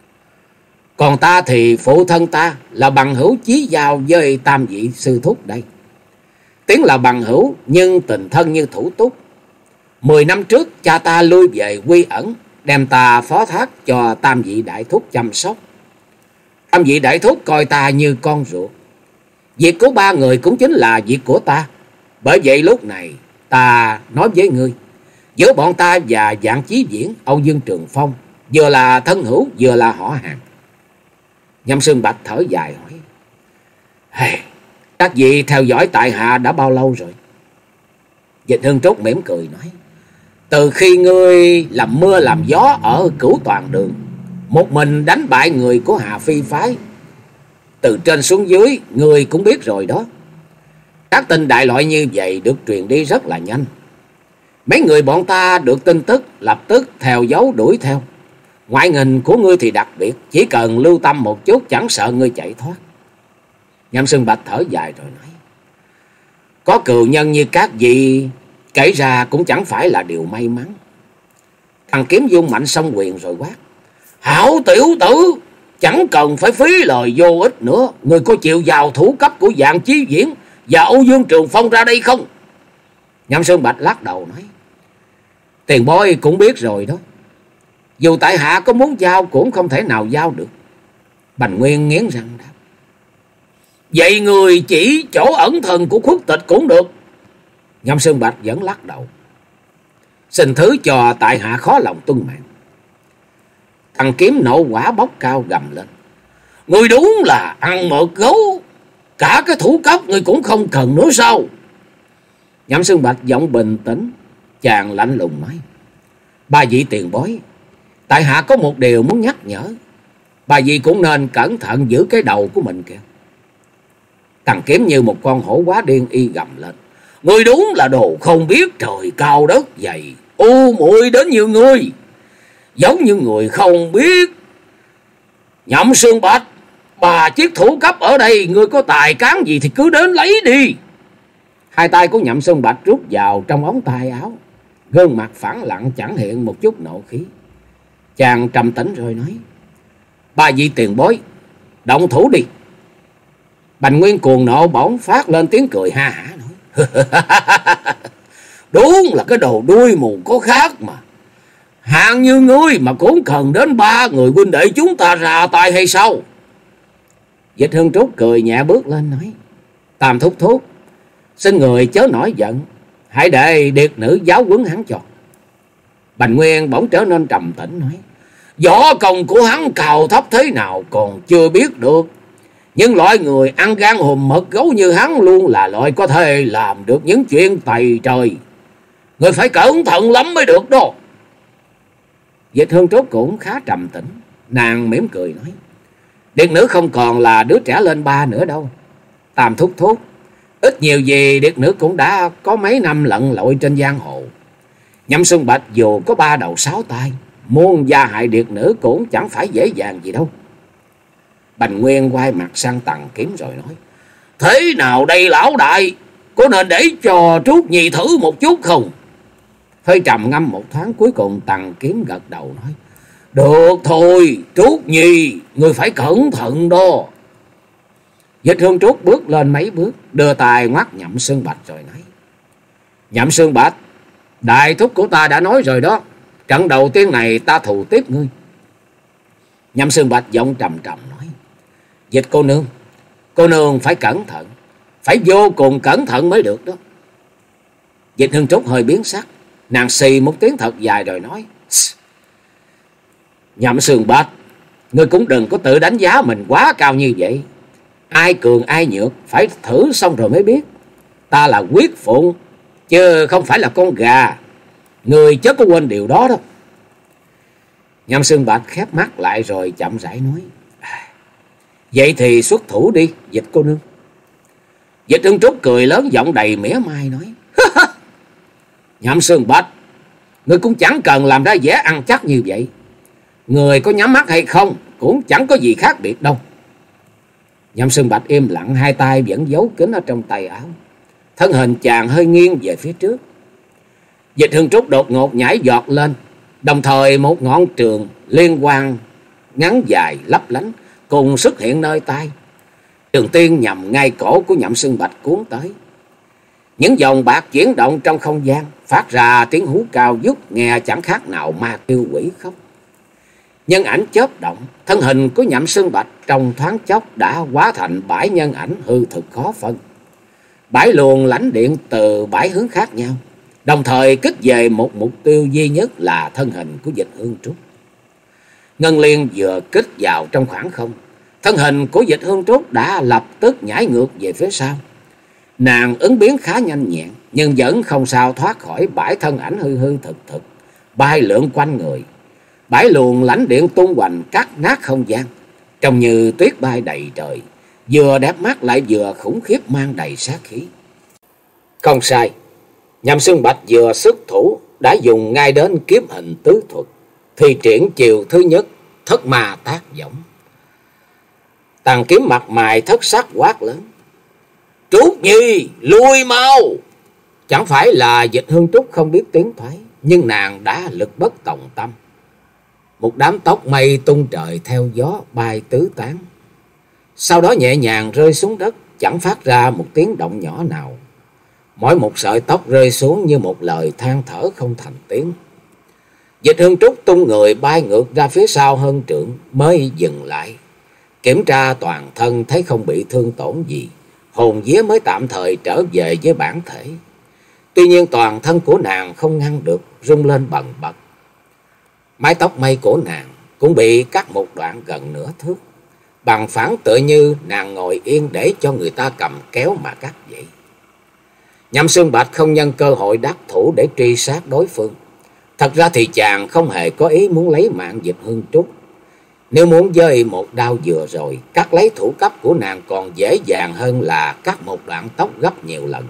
Còn ta thì phụ thân ta là bằng hữu chí giao với tam vị sư thúc đây. Tiếng là bằng hữu nhưng tình thân như thủ túc. Mười năm trước cha ta lui về quy ẩn, đem ta phó thác cho tam vị đại thúc chăm sóc. Tam vị đại thúc coi ta như con ruột. Việc của ba người cũng chính là việc của ta. Bởi vậy lúc này ta nói với ngươi, giữa bọn ta và Vạn Chí Viễn, Âu Dương Trường Phong vừa là thân hữu vừa là họ hàng. Nhậm Xương Bạch thở dài hỏi: Hey, các vị theo dõi tại hạ đã bao lâu rồi? Dịch Hương Trúc mỉm cười nói: Từ khi ngươi làm mưa làm gió ở Cửu Toàn Đường, một mình đánh bại người của Hà Phi phái, từ trên xuống dưới ngươi cũng biết rồi đó. Các tin đại loại như vậy được truyền đi rất là nhanh. Mấy người bọn ta được tin tức lập tức theo dấu đuổi theo. Ngoại hình của ngươi thì đặc biệt, chỉ cần lưu tâm một chút chẳng sợ ngươi chạy thoát. Nhậm Xương Bạch thở dài rồi nói: Có cừu nhân như các vị kể ra cũng chẳng phải là điều may mắn. Thằng Kiếm dung mạnh song quyền rồi quát: Hảo tiểu tử, chẳng cần phải phí lời vô ích nữa. Người có chịu vào thủ cấp của Vạn Chí Viễn và Âu Dương Trường Phong ra đây không? Nhậm Xương Bạch lắc đầu nói: Tiền bối cũng biết rồi đó. Dù tại hạ có muốn giao cũng không thể nào giao được. Bành Nguyên nghiến răng đáp: Vậy người chỉ chỗ ẩn thần của Khuất Tịch cũng được. Nhậm Xương Bạch vẫn lắc đầu: Xin thứ cho tại hạ khó lòng tuân mạng. Thằng Kiếm nộ quả bốc cao gầm lên: Người đúng là ăn mượt gấu, cả cái thủ cấp người cũng không cần nữa sao? Nhậm Xương Bạch giọng bình tĩnh, chàng lạnh lùng nói: Ba vị tiền bối, tại hạ có một điều muốn nhắc nhở. Ba vị cũng nên cẩn thận giữ cái đầu của mình kìa. Thằng Kiếm như một con hổ quá điên y gầm lên: Người đúng là đồ không biết trời cao đất dày, u muội đến như ngươi, giống như người không biết. Nhậm Xương Bạch, bà chiếc thủ cấp ở đây, ngươi có tài cán gì thì cứ đến lấy đi. Hai tay của Nhậm Xương Bạch rút vào trong ống tay áo, gương mặt phẳng lặng chẳng hiện một chút nộ khí. Chàng trầm tĩnh rồi nói: Ba vị tiền bối, động thủ đi. Bành Nguyên cuồng nộ bỗng phát lên tiếng cười ha hả nói: Đúng là cái đồ đuôi mù có khác mà. Hạng như ngươi mà cũng cần đến ba người huynh đệ chúng ta ra tay hay sao? Dịch Hương Trúc cười nhẹ bước lên nói: Tam thúc thúc, xin người chớ nổi giận, hãy để điệt nữ giáo huấn hắn cho. Bành Nguyên bỗng trở nên trầm tĩnh nói: Võ công của hắn cao thấp thế nào còn chưa biết được, nhưng loại người ăn gan hùm mật gấu như hắn luôn là loại có thể làm được những chuyện tày trời. Người phải cẩn thận lắm mới được đó. Dịch Hương Trúc cũng khá trầm tĩnh, nàng mỉm cười nói: Điệt nữ không còn là đứa trẻ lên ba nữa đâu. Tam thúc thúc, ít nhiều gì điệt nữ cũng đã có mấy năm lặn lội trên giang hồ. Nhậm Xuân Bạch dù có ba đầu sáu tay, muốn gia hại điệt nữ cũng chẳng phải dễ dàng gì đâu. Bành Nguyên quay mặt sang Tằng Kiếm rồi nói: Thế nào đây lão đại, có nên để cho Trúc Nhi thử một chút không? Hơi trầm ngâm một thoáng, cuối cùng Tằng Kiếm gật đầu nói: Được thôi, Trúc Nhi, ngươi phải cẩn thận đó. Dịch Hương Trúc bước lên mấy bước, đưa tay ngoắt Nhậm Xương Bạch rồi nói: Nhậm Xương Bạch, đại thúc của ta đã nói rồi đó, trận đầu tiên này ta thù tiếp ngươi. Nhậm Xương Bạch giọng trầm trầm nói: Dịch cô nương, cô nương phải cẩn thận, phải vô cùng cẩn thận mới được đó. Dịch Hương Trúc hơi biến sắc, nàng xì một tiếng thật dài rồi nói: Nhậm Xương Bạch, ngươi cũng đừng có tự đánh giá mình quá cao như vậy. Ai cường ai nhược phải thử xong rồi mới biết. Ta là quyết phụng, chứ không phải là con gà. Ngươi chớ có quên điều đó đâu. Nhậm Xương Bạch khép mắt lại rồi chậm rãi nói: Vậy thì xuất thủ đi, Dịch cô nương. Dịch Hương Trúc cười lớn, giọng đầy mỉa mai nói: Nhậm Xương Bạch, ngươi cũng chẳng cần làm ra vẻ ăn chắc như vậy. Người có nhắm mắt hay không cũng chẳng có gì khác biệt đâu. Nhậm Xương Bạch im lặng, hai tay vẫn giấu kín ở trong tay áo. Thân hình chàng hơi nghiêng về phía trước. Dịch Hương Trúc đột ngột nhảy giọt lên, đồng thời một ngọn trường liên quan ngắn dài lấp lánh cùng xuất hiện nơi tay. Trường tiên nhằm ngay cổ của Nhậm Xương Bạch cuốn tới. Những dòng bạc chuyển động trong không gian, phát ra tiếng hú cao vút, nghe chẳng khác nào ma tiêu quỷ khóc. Nhân ảnh chớp động, thân hình của Nhậm Xương Bạch trong thoáng chốc đã hóa thành bãi nhân ảnh hư thực khó phân. Bãi luồng lãnh điện từ bãi hướng khác nhau, đồng thời kích về một mục tiêu duy nhất là thân hình của Dịch Hương Trúc. Ngân Liên vừa kích vào trong khoảng không, thân hình của Dịch Hương Trúc đã lập tức nhảy ngược về phía sau. Nàng ứng biến khá nhanh nhẹn, nhưng vẫn không sao thoát khỏi bãi thân ảnh hư hư thực thực bay lượn quanh người. Bãi luồng lãnh điện tung hoành cắt nát không gian, trông như tuyết bay đầy trời, vừa đẹp mắt lại vừa khủng khiếp, mang đầy sát khí. Không sai, Nhậm Xương Bạch vừa xuất thủ đã dùng ngay đến kiếm hình tứ thuật, thi triển chiều thứ nhất thất ma tác võng. Tằng Kiếm mặt mày thất sắc quát lớn: Trúc Nhi, lui mau! Chẳng phải là Dịch Hương Trúc không biết tiếng thoái, nhưng nàng đã lực bất tòng tâm. Một đám tóc mây tung trời theo gió bay tứ tán, sau đó nhẹ nhàng rơi xuống đất, chẳng phát ra một tiếng động nhỏ nào. Mỗi một sợi tóc rơi xuống như một lời than thở không thành tiếng. Dịch Hương Trúc tung người bay ngược ra phía sau hơn trượng mới dừng lại, kiểm tra toàn thân thấy không bị thương tổn gì, hồn vía mới tạm thời trở về với bản thể. Tuy nhiên toàn thân của nàng không ngăn được, rung lên bần bật. Mái tóc mây của nàng cũng bị cắt một đoạn gần nửa thước, bằng phẳng tựa như nàng ngồi yên để cho người ta cầm kéo mà cắt vậy. Nhậm Xương Bạch không nhân cơ hội đắc thủ để truy sát đối phương. Thật ra thì chàng không hề có ý muốn lấy mạng Dịch Hương Trúc. Nếu muốn dơi một đao vừa rồi, cắt lấy thủ cấp của nàng còn dễ dàng hơn là cắt một đoạn tóc gấp nhiều lần.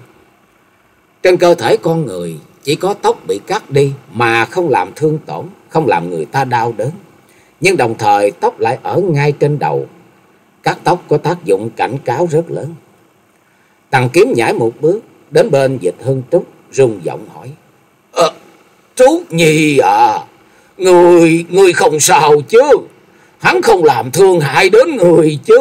Trên cơ thể con người chỉ có tóc bị cắt đi mà không làm thương tổn, không làm người ta đau đớn. Nhưng đồng thời tóc lại ở ngay trên đầu. Cắt tóc có tác dụng cảnh cáo rất lớn. Tằng Kiếm nhảy một bước đến bên Dịch Hương Trúc, rung giọng hỏi: Ờ, Trúc Nhi à, người, người không sao chứ? Hắn không làm thương hại đến người chứ?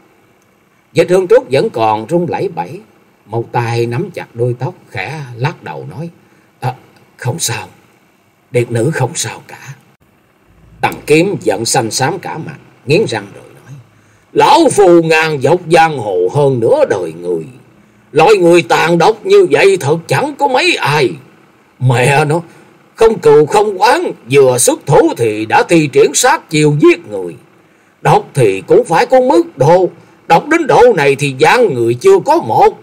Dịch Hương Trúc vẫn còn run lẩy bẩy, một tay nắm chặt đuôi tóc, khẽ lắc đầu nói: À, không sao, điệt nữ không sao cả. Tằng Kiếm giận xanh xám cả mặt, nghiến răng rồi nói: Lão phù ngàn dọc giang hồ hơn nửa đời người, loại người tàn độc như vậy thật chẳng có mấy ai. Mẹ nó, không cừu không oán, vừa xuất thủ thì đã thi triển sát chiêu giết người. Độc thì cũng phải có mức độ, độc đến độ này thì gian người chưa có một.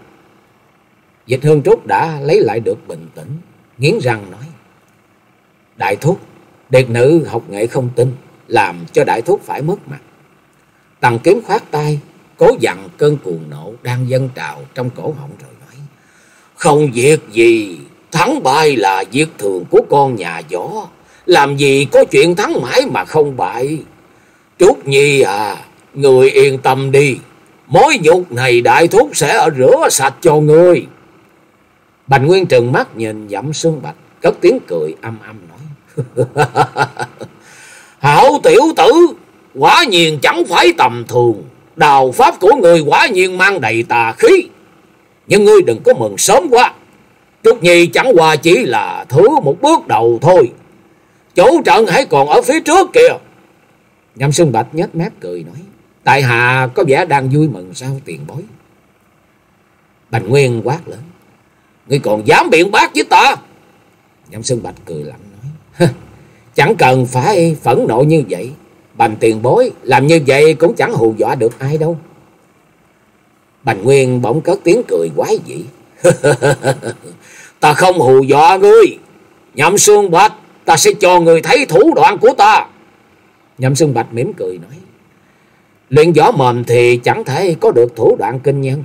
Dịch Hương Trúc đã lấy lại được bình tĩnh, nghiến răng nói: Đại thúc, điệt nữ học nghệ không tin, làm cho đại thúc phải mất mặt. Tằng Kiếm khoát tay, cố dặn cơn cuồng nộ đang dâng trào trong cổ họng rồi nói: Không việc gì, thắng bại là việc thường của con nhà võ, làm gì có chuyện thắng mãi mà không bại. Trúc Nhi à, người yên tâm đi, mối nhục này đại thúc sẽ rửa sạch cho ngươi. Bành Nguyên trừng mắt nhìn Nhậm Xương Bạch, cất tiếng cười âm âm nói: Hảo tiểu tử, quả nhiên chẳng phải tầm thường. Đào pháp của người quả nhiên mang đầy tà khí. Nhưng ngươi đừng có mừng sớm quá. Trúc Nhi chẳng qua chỉ là thử một bước đầu thôi. Chủ trận hãy còn ở phía trước kìa. Nhậm Xuân Bạch nhếch mép cười nói: Tại hạ có vẻ đang vui mừng sao tiền bối? Bành Nguyên quát lớn: Ngươi còn dám biện bác với ta? Nhậm Xuân Bạch cười lạnh nói: Chẳng cần phải phẫn nộ như vậy. Bành tiền bối làm như vậy cũng chẳng hù dọa được ai đâu. Bành Nguyên bỗng cất tiếng cười quái dị: Ta không hù dọa ngươi. Nhậm Xuân Bạch, ta sẽ cho người thấy thủ đoạn của ta. Nhậm Xuân Bạch mỉm cười nói: Luyện võ mồm thì chẳng thể có được thủ đoạn kinh nhân.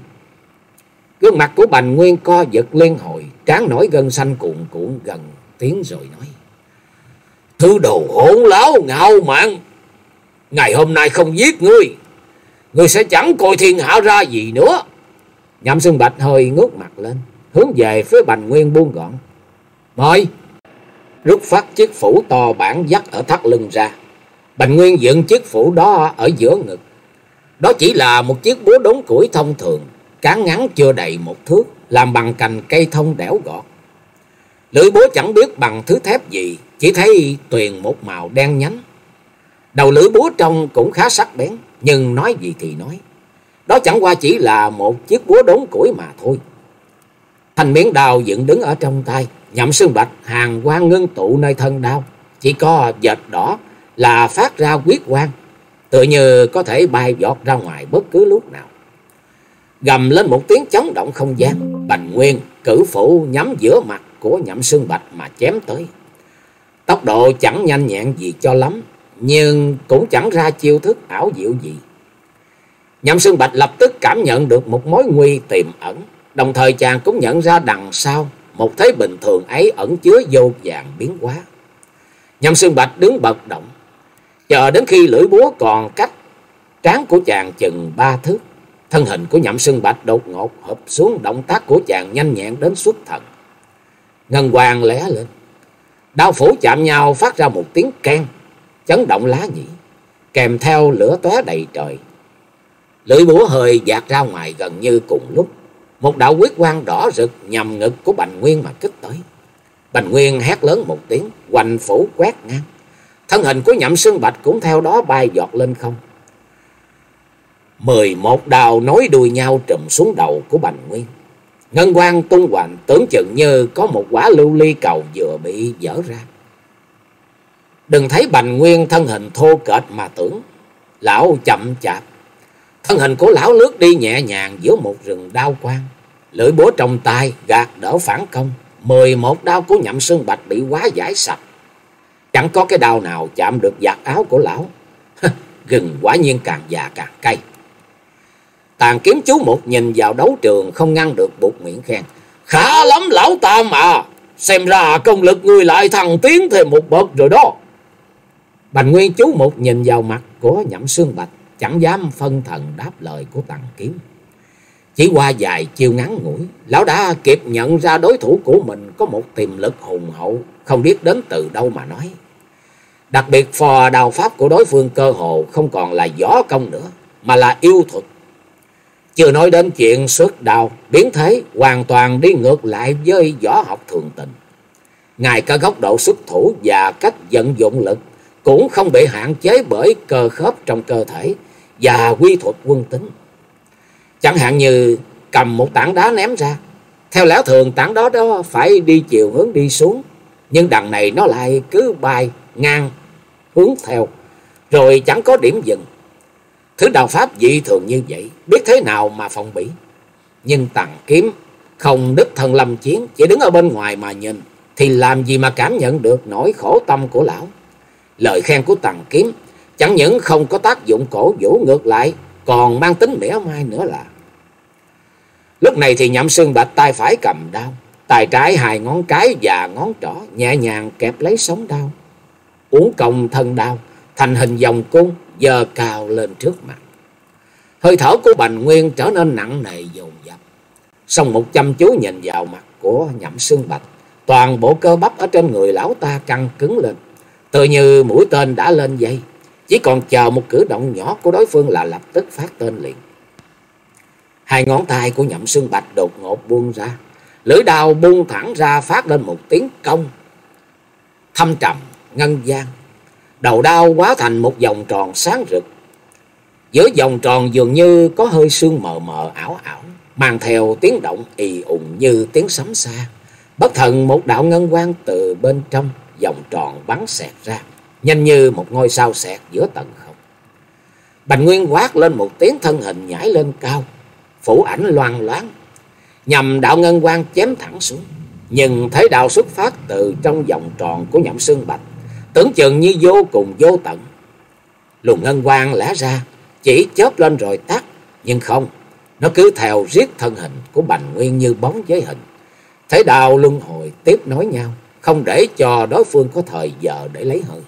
Gương mặt của Bành Nguyên co giật liên hồi, trán nổi gân xanh cuộn cuộn gần tiếng rồi nói: Thứ đồ hỗn láo ngạo mạn, ngày hôm nay không giết ngươi, ngươi sẽ chẳng coi thiên hạ ra gì nữa. Nhậm Xuân Bạch hơi ngước mặt lên, hướng về phía Bành Nguyên buông gọn: Mời. Rút phát chiếc phủ to bản dắt ở thắt lưng ra. Bành Nguyên dựng chiếc phủ đó ở giữa ngực. Đó chỉ là một chiếc búa đốn củi thông thường, cán ngắn chưa đầy một thước, làm bằng cành cây thông đẽo gọt. Lưỡi búa chẳng biết bằng thứ thép gì, chỉ thấy tuyền một màu đen nhánh. Đầu lưỡi búa trông cũng khá sắc bén, nhưng nói gì thì nói, đó chẳng qua chỉ là một chiếc búa đốn củi mà thôi. Thanh miếng đao dựng đứng ở trong tay. Nhậm Xuân Bạch hàn quang ngưng tụ nơi thân đao, chỉ có vệt đỏ là phát ra huyết quang, tựa như có thể bay vọt ra ngoài bất cứ lúc nào. Gầm lên một tiếng chấn động không gian, Bành Nguyên cử phủ nhắm giữa mặt của Nhậm Xuân Bạch mà chém tới. Tốc độ chẳng nhanh nhẹn gì cho lắm, nhưng cũng chẳng ra chiêu thức ảo diệu gì. Nhậm Xuân Bạch lập tức cảm nhận được một mối nguy tiềm ẩn, đồng thời chàng cũng nhận ra đằng sau một thế bình thường ấy ẩn chứa vô vàn biến hóa. Nhậm Xuân Bạch đứng bật động, chờ đến khi lưỡi búa còn cách trán của chàng chừng ba thước, thân hình của Nhậm Xuân Bạch đột ngột hụp xuống, động tác của chàng nhanh nhẹn đến xuất thần. Ngân quang lóe lên, đao phủ chạm nhau phát ra một tiếng keng, chấn động lá nhĩ, kèm theo lửa tóe đầy trời. Lưỡi búa hơi dạt ra ngoài gần như cùng lúc, một đạo huyết quang đỏ rực nhằm ngực của Bành Nguyên mà kích tới. Bành Nguyên hét lớn một tiếng, hoành phủ quét ngang, thân hình của Nhậm Xuân Bạch cũng theo đó bay giọt lên không. Mười một đao nối đuôi nhau trùm xuống đầu của Bành Nguyên. Ngân quang tung hoành, tưởng chừng như có một quả lưu ly cầu vừa bị vỡ ra. Đừng thấy Bành Nguyên thân hình thô kệch mà tưởng, lão chậm chạp. Thân hình của lão lướt đi nhẹ nhàng giữa một rừng đao quang, lưỡi búa trong tay gạt đỡ phản công. Mười một đao của Nhậm Xuân Bạch bị hóa giải sạch, chẳng có cái đao nào chạm được vạt áo của lão. Gừng quả nhiên càng già càng cay. Tàn Kiếm chú một nhìn vào đấu trường không ngăn được buột miệng khen: Khá lắm lão Tam à, xem ra công lực ngươi lại thăng tiến thêm một bậc rồi đó. Bành Nguyên chú một nhìn vào mặt của Nhậm Xuân Bạch, chẳng dám phân thần đáp lời của Tàn Kiếm. Chỉ qua vài chiêu ngắn ngủi, lão đã kịp nhận ra đối thủ của mình có một tiềm lực hùng hậu, không biết đến từ đâu mà nói. Đặc biệt phò đao pháp của đối phương cơ hồ không còn là võ công nữa, mà là yêu thuật. Chưa nói đến chuyện xuất đao, biến thế hoàn toàn đi ngược lại với võ học thường tình. Ngay cả góc độ xuất thủ và cách vận dụng lực cũng không bị hạn chế bởi cơ khớp trong cơ thể và quy thuật quân tính. Chẳng hạn như cầm một tảng đá ném ra, theo lẽ thường tảng đó đó phải đi chiều hướng đi xuống, nhưng đằng này nó lại cứ bay ngang hướng theo, rồi chẳng có điểm dừng. Thứ đạo pháp dị thường như vậy, biết thế nào mà phòng bị. Nhưng Tàn Kiếm không đích thân lâm chiến, chỉ đứng ở bên ngoài mà nhìn, thì làm gì mà cảm nhận được nỗi khổ tâm của lão. Lời khen của Tàn Kiếm chẳng những không có tác dụng cổ vũ, ngược lại còn mang tính mỉa mai nữa là. Lúc này thì Nhậm Xuân Bạch tay phải cầm đao, tay trái hai ngón cái và ngón trỏ nhẹ nhàng kẹp lấy sống đao, uốn cong thân đao thành hình vòng cung, giơ cao lên trước mặt. Hơi thở của Bành Nguyên trở nên nặng nề dồn dập, song một chăm chú nhìn vào mặt của Nhậm Xuân Bạch, toàn bộ cơ bắp ở trên người lão ta căng cứng lên, tự như mũi tên đã lên dây, chỉ còn chờ một cử động nhỏ của đối phương là lập tức phát tên liền. Hai ngón tay của Nhậm Xương Bạch đột ngột buông ra, lưỡi đao buông thẳng ra phát lên một tiếng cong thâm trầm ngân vang. Đầu đao hóa thành một vòng tròn sáng rực, giữa vòng tròn dường như có hơi sương mờ mờ ảo ảo, mang theo tiếng động ì ùng như tiếng sấm xa. Bất thần một đạo ngân quang từ bên trong vòng tròn bắn xẹt ra, nhanh như một ngôi sao xẹt giữa tầng không. Bành Nguyên quát lên một tiếng, thân hình nhảy lên cao, phủ ảnh loang loáng, nhằm đạo ngân quang chém thẳng xuống. Nhưng thấy đạo xuất phát từ trong vòng tròn của Nhậm Xương Bạch, tưởng chừng như vô cùng vô tận. Luồng ngân quang lẽ ra chỉ chớp lên rồi tắt, nhưng không, nó cứ theo riết thân hình của Bành Nguyên như bóng với hình. Thế đạo luân hồi tiếp nối nhau, không để cho đối phương có thời giờ để lấy hơi.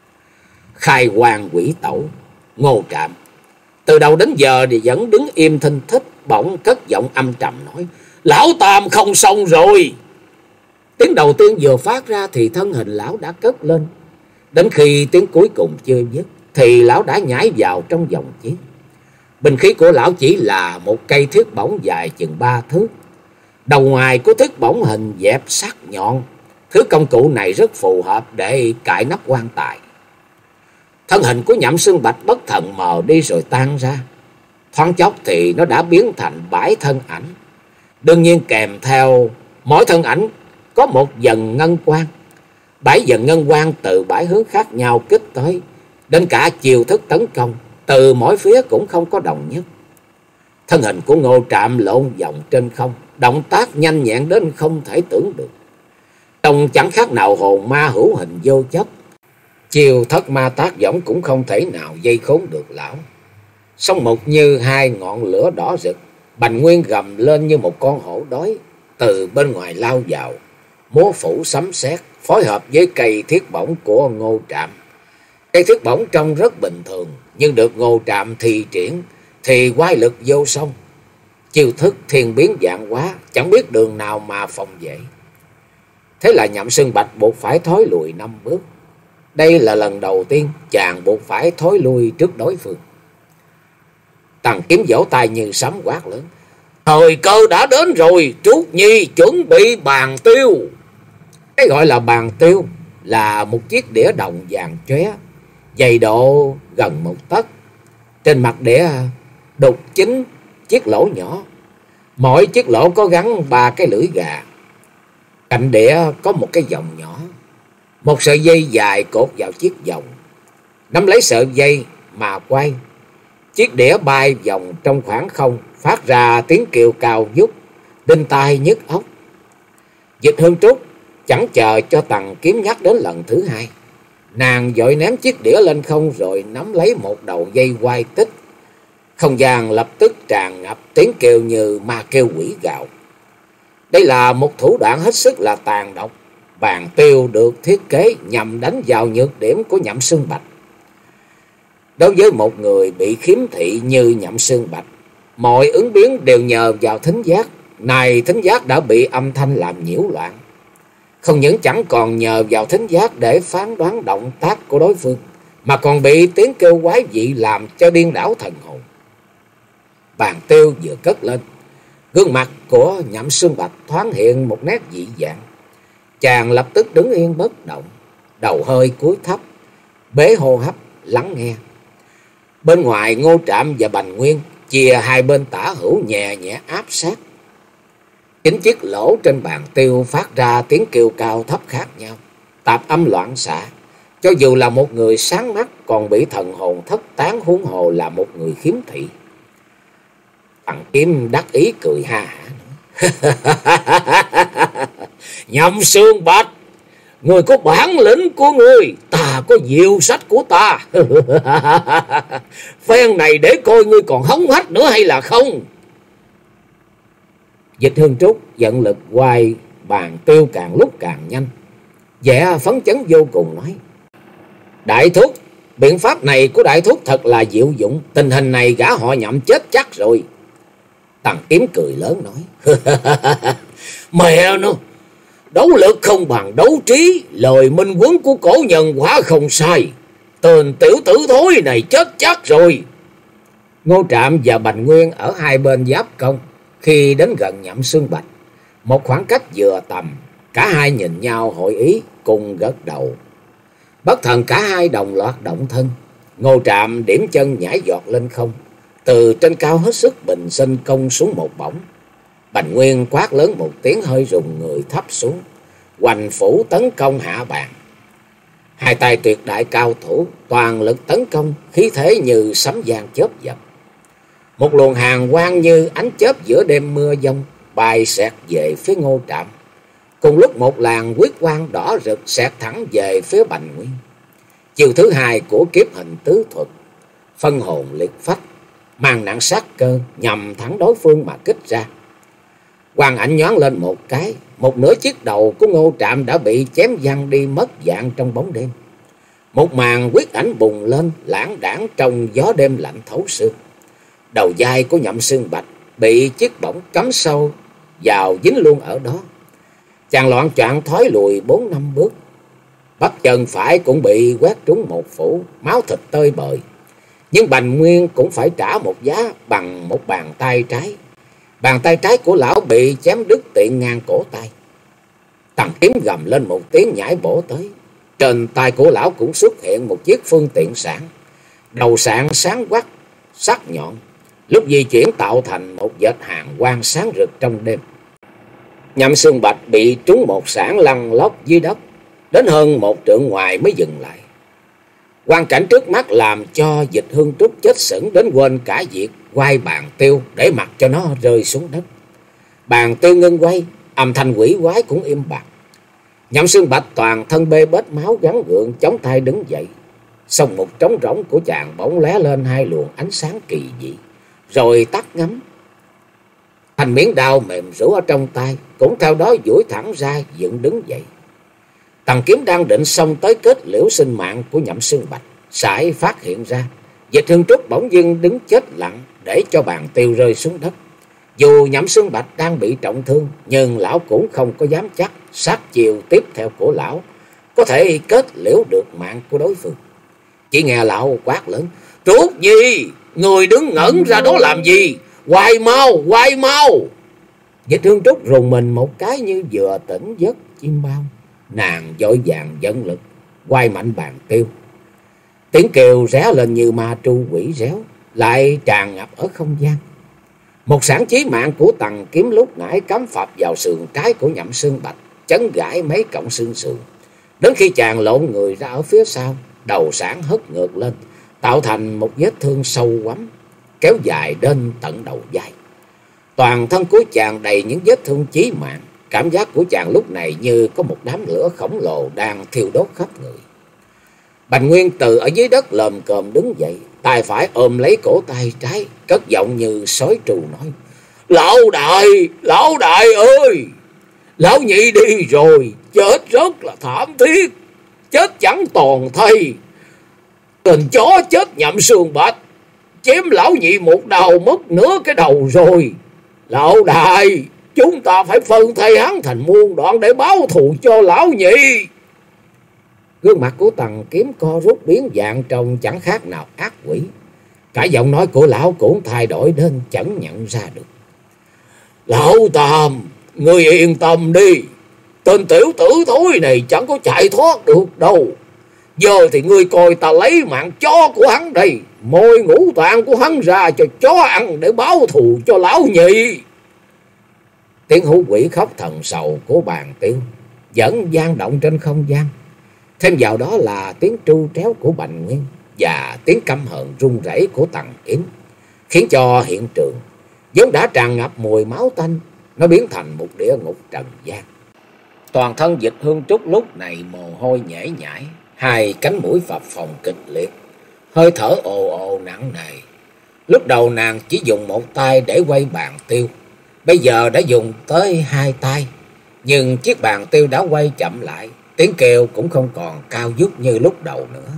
Khai Hoàng Quỷ Tẩu, Ngô Trạm từ đầu đến giờ thì vẫn đứng im thinh thích, bỗng cất giọng âm trầm nói: "Lão Tam không xong rồi." Tiếng đầu tiên vừa phát ra thì thân hình lão đã cất lên, đến khi tiếng cuối cùng chưa dứt thì lão đã nhảy vào trong vòng chiến. Binh khí của lão chỉ là một cây thiết bổng dài chừng ba thước, đầu ngoài của thiết bổng hình dẹp sắc nhọn. Thứ công cụ này rất phù hợp để cài nắp quan tài. Thân hình của Nhậm Xương Bạch bất thần mờ đi rồi tan ra, thoáng chốc thì nó đã biến thành bãi thân ảnh. Đương nhiên kèm theo mỗi thân ảnh có một dần ngân quang. Bãi dần ngân quang từ bãi hướng khác nhau kích tới, đến cả chiều thức tấn công từ mỗi phía cũng không có đồng nhất. Thân hình của Ngô Trạm lộn vòng trên không, động tác nhanh nhẹn đến không thể tưởng được, trông chẳng khác nào hồn ma hữu hình vô chất. Chiều thất ma tác võng cũng không thể nào dây khốn được lão. Song một như hai ngọn lửa đỏ rực, Bành Nguyên gầm lên như một con hổ đói, từ bên ngoài lao vào, múa phủ sấm sét phối hợp với cây thiết bổng của Ngô Trạm. Cây thiết bổng trông rất bình thường, nhưng được Ngô Trạm thi triển thì quái lực vô song. Chiêu thức thiên biến vạn hóa, chẳng biết đường nào mà phòng vệ. Thế là Nhậm Xương Bạch buộc phải thối lùi năm bước. Đây là lần đầu tiên chàng buộc phải thối lui trước đối phương. Tằng Kiếm vỗ tay như sấm quát lớn: "Thời cơ đã đến rồi, Trúc Nhi chuẩn bị bàn tiêu." Cái gọi là bàn tiêu là một chiếc đĩa đồng vàng chóe, dày độ gần một tấc. Trên mặt đĩa đục chính chiếc lỗ nhỏ, mỗi chiếc lỗ có gắn ba cái lưỡi gà. Cạnh đĩa có một cái vòng nhỏ, một sợi dây dài cột vào chiếc vòng. Nắm lấy sợi dây mà quay, chiếc đĩa bay vòng trong khoảng không, phát ra tiếng kêu cao vút, đinh tai nhức óc. Dịch Hương Trúc chẳng chờ cho Tằng Kiếm nhắc đến lần thứ hai, nàng vội ném chiếc đĩa lên không rồi nắm lấy một đầu dây quay tích. Không gian lập tức tràn ngập tiếng kêu như ma kêu quỷ gào. Đây là một thủ đoạn hết sức là tàn độc. Bàn tiêu được thiết kế nhằm đánh vào nhược điểm của Nhậm Xương Bạch. Đối với một người bị khiếm thị như Nhậm Xương Bạch, mọi ứng biến đều nhờ vào thính giác. Này thính giác đã bị âm thanh làm nhiễu loạn, không những chẳng còn nhờ vào thính giác để phán đoán động tác của đối phương, mà còn bị tiếng kêu quái dị làm cho điên đảo thần hồn. Bàn tiêu vừa cất lên, gương mặt của Nhậm Xương Bạch thoáng hiện một nét dị dạng. Chàng lập tức đứng yên bất động, đầu hơi cúi thấp, bế hô hấp lắng nghe. Bên ngoài Ngô Trạm và Bành Nguyên chia hai bên tả hữu nhẹ nhẹ áp sát. Chính chiếc lỗ trên bàn tiêu phát ra tiếng kêu cao thấp khác nhau, tạp âm loạn xạ. Cho dù là một người sáng mắt còn bị thần hồn thất tán, huống hồ là một người khiếm thị. Tằng Kiếm đắc ý cười ha hả: "Nhậm Xương Bạch, người có bản lĩnh của người, ta có diệu sách của ta. Phen này để coi ngươi còn hống hách nữa hay là không." Dịch Hương Trúc giận lực quay bàn tiêu càng lúc càng nhanh, vẻ phấn chấn vô cùng nói: "Đại thúc, biện pháp này của đại thúc thật là diệu dụng, tình hình này gã họ Nhậm chết chắc rồi." Tằng Kiếm cười lớn nói: "Mẹ nó, Đấu lực không bằng đấu trí, lời minh huấn của cổ nhân quả không sai. Tên tiểu tử thối này chết chắc rồi. Ngô Trạm và Bành Nguyên ở hai bên giáp công. Khi đến gần Nhậm Xương Bạch, một khoảng cách vừa tầm, cả hai nhìn nhau hội ý, cùng gật đầu. Bất thần cả hai đồng loạt động thân. Ngô Trạm điểm chân nhảy giọt lên không, từ trên cao hết sức bình sinh công xuống một bổng. Bành Nguyên quát lớn một tiếng, hơi rùng người thấp xuống, hoành phủ tấn công hạ bàn. Hai tay tuyệt đại cao thủ toàn lực tấn công, khí thế như sấm vang chớp giật. Một luồng hàn quang như ánh chớp giữa đêm mưa giông bay xẹt về phía Ngô Trạm. Cùng lúc một làn huyết quang đỏ rực xẹt thẳng về phía Bành Nguyên. Chiều thứ hai của kiếp hình tứ thuật, phân hồn liệt phách, mang nặng sát cơ nhằm thẳng đối phương mà kích ra. Quang ảnh nhoáng lên một cái, một nửa chiếc đầu của Ngô Trạm đã bị chém văng đi mất dạng trong bóng đêm. Một màn huyết ảnh bùng lên lãng đãng trong gió đêm lạnh thấu xương. Đầu vai của Nhậm Xương Bạch bị chiếc bổng cắm sâu vào dính luôn ở đó. Chàng loạn choạng thoái lùi bốn năm bước. Bắp chân phải cũng bị quét trúng một phủ, máu thịt tơi bời. Nhưng Bành Nguyên cũng phải trả một giá bằng một bàn tay trái. Bàn tay trái của lão bị chém đứt tiện ngang cổ tay. Tằng Kiếm gầm lên một tiếng nhảy bổ tới. Trên tay của lão cũng xuất hiện một chiếc phương tiện sạn. Đầu sạn sáng quắc, sắc nhọn, lúc di chuyển tạo thành một vệt hàn quang sáng rực trong đêm. Nhậm Xương Bạch bị trúng một sạn lăn lóc dưới đất, đến hơn một trượng ngoài mới dừng lại. Quang cảnh trước mắt làm cho Dịch Hương Trúc chết sững đến quên cả việc quay bàn tiêu để mặc cho nó rơi xuống đất. Bàn tiêu ngưng quay, âm thanh quỷ quái cũng im bặt. Nhậm Xương Bạch toàn thân bê bết máu gắng gượng chống tay đứng dậy. Xong một trống rỗng của chàng bỗng lóe lên hai luồng ánh sáng kỳ dị, rồi tắt ngấm. Thành miếng đao mềm rũ ở trong tay cũng theo đó duỗi thẳng ra dựng đứng dậy. Tằng Kiếm đang định xông tới kết liễu sinh mạng của Nhậm Xương Bạch, sải phát hiện ra Dịch Hương Trúc bỗng dưng đứng chết lặng để cho bàn tiêu rơi xuống đất. Dù Nhậm Xương Bạch đang bị trọng thương, nhưng lão cũng không có dám chắc sát chiều tiếp theo của lão có thể kết liễu được mạng của đối phương. Chỉ nghe lão quát lớn: "Trúc Nhi, người đứng ngẩn ra đó làm gì? Quay mau, quay mau!" Dịch Hương Trúc rùng mình một cái như vừa tỉnh giấc chim bao. Nàng vội vàng dẫn lực quay mạnh bàn tiêu. Tiếng kêu ré lên như ma tru quỷ réo, lại tràn ngập ở không gian. Một sản chí mạng của Tằng Kiếm lúc nãy cắm phập vào sườn trái của Nhậm Xương Bạch, chấn gãi mấy cọng xương sườn. Đến khi chàng lộn người ra ở phía sau, đầu sản hất ngược lên, tạo thành một vết thương sâu quắm, kéo dài đến tận đầu vai. Toàn thân của chàng đầy những vết thương chí mạng. Cảm giác của chàng lúc này như có một đám lửa khổng lồ đang thiêu đốt khắp người. Bành Nguyên từ ở dưới đất lồm cồm đứng dậy, tay phải ôm lấy cổ tay trái, cất giọng như sói trù nói: "Lão đại, lão đại ơi! Lão nhị đi rồi, chết rất là thảm thiết, chết chẳng toàn thây. Tên chó chết Nhậm Xương Bạch, chém lão nhị một đầu mất nửa cái đầu rồi. Lão đại, chúng ta phải phân thây hắn thành muôn đoạn để báo thù cho lão nhị." Gương mặt của Tằng Kiếm co rút biến dạng trông chẳng khác nào ác quỷ. Cả giọng nói của lão cũng thay đổi đến chẳng nhận ra được. "Lão Tam, ngươi yên tâm đi. Tên tiểu tử thối này chẳng có chạy thoát được đâu. Giờ thì ngươi coi ta lấy mạng chó của hắn đây, môi ngũ tạng của hắn ra cho chó ăn để báo thù cho lão nhị." Tiếng hú quỷ khóc thần sầu của bàn tiêu vẫn vang động trên không gian. Thêm vào đó là tiếng tru tréo của Bành Nguyên và tiếng căm hờn run rẩy của Tằng Kiếm, khiến cho hiện trường vốn đã tràn ngập mùi máu tanh, nó biến thành một địa ngục trần gian. Toàn thân Dịch Hương Trúc lúc này mồ hôi nhễ nhại, hai cánh mũi phập phồng kịch liệt, hơi thở ồ ồ nặng nề. Lúc đầu nàng chỉ dùng một tay để quay bàn tiêu, bây giờ đã dùng tới hai tay, nhưng chiếc bàn tiêu đã quay chậm lại, tiếng kêu cũng không còn cao vút như lúc đầu nữa.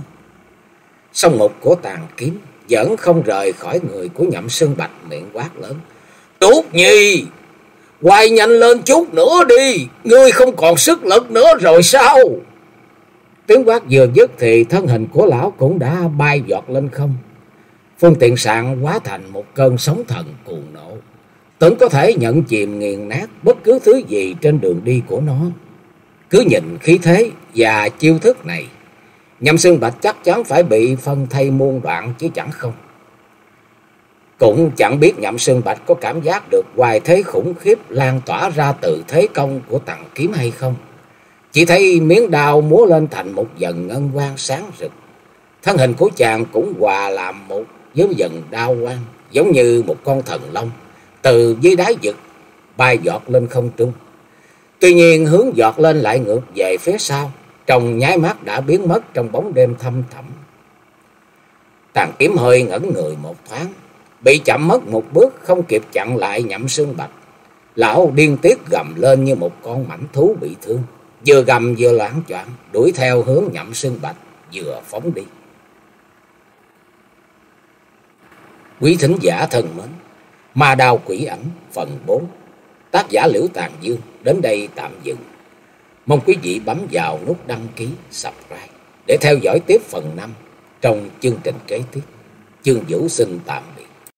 Song mục của Tằng Kiếm vẫn không rời khỏi người của Nhậm Xương Bạch, miệng quát lớn: "Trúc Nhi, Quay nhanh lên chút nữa đi, ngươi không còn sức lực nữa rồi sao? Tiếng quát vừa dứt thì thân hình của lão cũng đã bay giọt lên không. Phương tiện sạn hóa thành một cơn sóng thần cuồng nộ, tưởng có thể nhận chìm nghiền nát bất cứ thứ gì trên đường đi của nó. Cứ nhìn khí thế và chiêu thức này, Nhậm Xương Bạch chắc chắn phải bị phân thây muôn đoạn chứ chẳng không. Cũng chẳng biết Nhậm Xương Bạch có cảm giác được hoài thế khủng khiếp lan tỏa ra từ thế công của Tằng Kiếm hay không. Chỉ thấy miếng đao múa lên thành một dần ngân quang sáng rực. Thân hình của chàng cũng hòa làm một với dần đao quang, giống như một con thần long từ dưới đáy vực bay giọt lên không trung. Tuy nhiên hướng giọt lên lại ngược về phía sau, trong nháy mắt đã biến mất trong bóng đêm thâm thẳm. Tằng Kiếm hơi ngẩn người một thoáng, bị chậm mất một bước, không kịp chặn lại Nhậm Xương Bạch. Lão điên tiết gầm lên như một con mãnh thú bị thương, vừa gầm vừa loạng choạng đuổi theo hướng Nhậm Xương Bạch vừa phóng đi. Quý thính giả thân mến, Ma Đao Quỷ Ảnh phần bốn, tác giả Liễu Tàn Dương đến đây tạm dừng. Mong quý vị bấm vào nút đăng ký, subscribe để theo dõi tiếp phần năm trong chương trình kế tiếp. Chương Vũ xin tạm biệt.